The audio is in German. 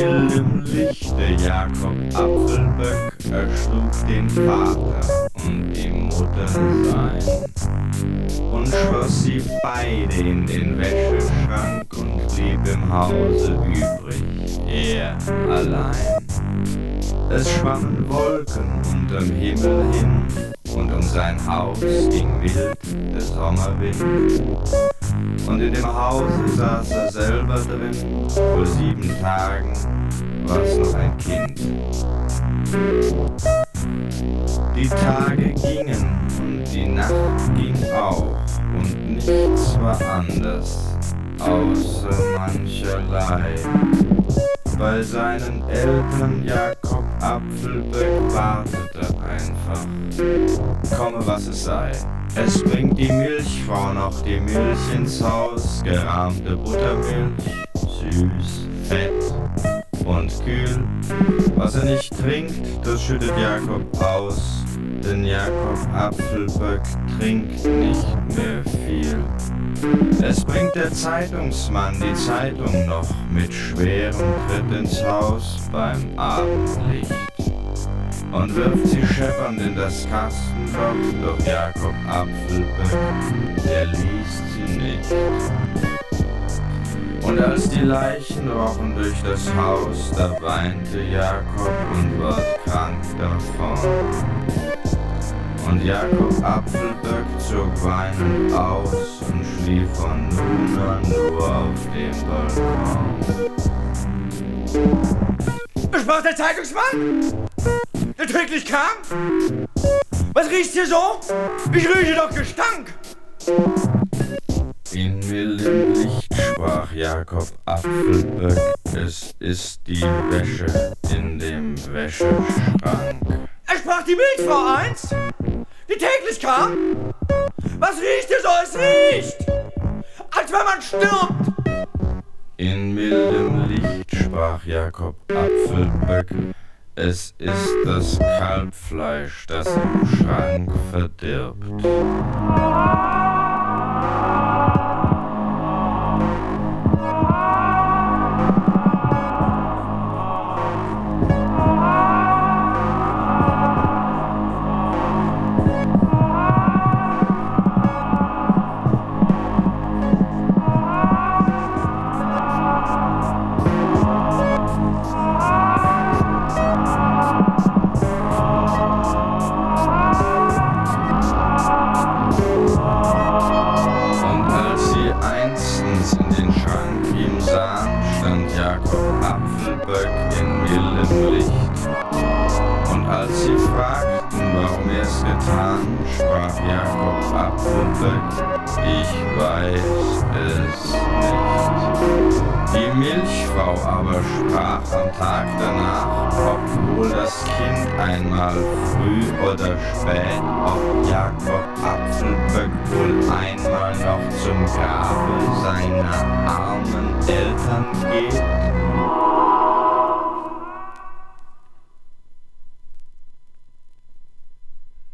mildem Lichte Jakob Apfelböck erschlug den Vater und die Mutter sein und schloss sie beide in den Wäscheschrank und blieb im Hause übrig, er allein. Es schwammen Wolken unterm Himmel hin und um sein Haus ging mild der Sommerwind. Und in dem Hause saß er selber drin, vor 7 Tagen war's noch ein Kind. Die Tage gingen und die Nacht ging auch und nichts war anders, außer mancherlei. Bei seinen Eltern Jakob Apfelböck wartete einfach, komme was es sei. Es bringt die Milchfrau noch die Milch ins Haus, gerahmte Buttermilch, süß, fett und kühl. Was er nicht trinkt, das schüttet Jakob aus, denn Jakob Apfelböck trinkt nicht mehr viel. Es bringt der Zeitungsmann die Zeitung noch mit schwerem Tritt ins Haus beim Abendlicht und wirft sie scheppernd in das Kastenloch, doch Jakob Apfelböck, der liest sie nicht. Und als die Leichen rochen durch das Haus, da weinte Jakob und ward krank davon. Und Jakob Apfelböck zog weinend aus und schlief von nun an nur auf dem Balkon. Sprach der Zeitungsmann, der täglich kam? Was riecht hier so? Ich rieche doch Gestank! In mildem Licht sprach Jakob Apfelböck, es ist die Wäsche in dem Wäscheschrank. Er sprach die Milchfrau einst, die täglich kam. Was riecht hier so? Es riecht, als wenn man stirbt. In mildem Licht sprach Jakob Apfelböck, es ist das Kalbfleisch, das im Schrank verdirbt. In mildem Licht. Und als sie fragten, warum er es getan, sprach Jakob Apfelböck, ich weiß es nicht. Die Milchfrau aber sprach am Tag danach, ob wohl das Kind einmal früh oder spät, ob Jakob Apfelböck wohl einmal noch zum Grabe seiner armen Eltern geht.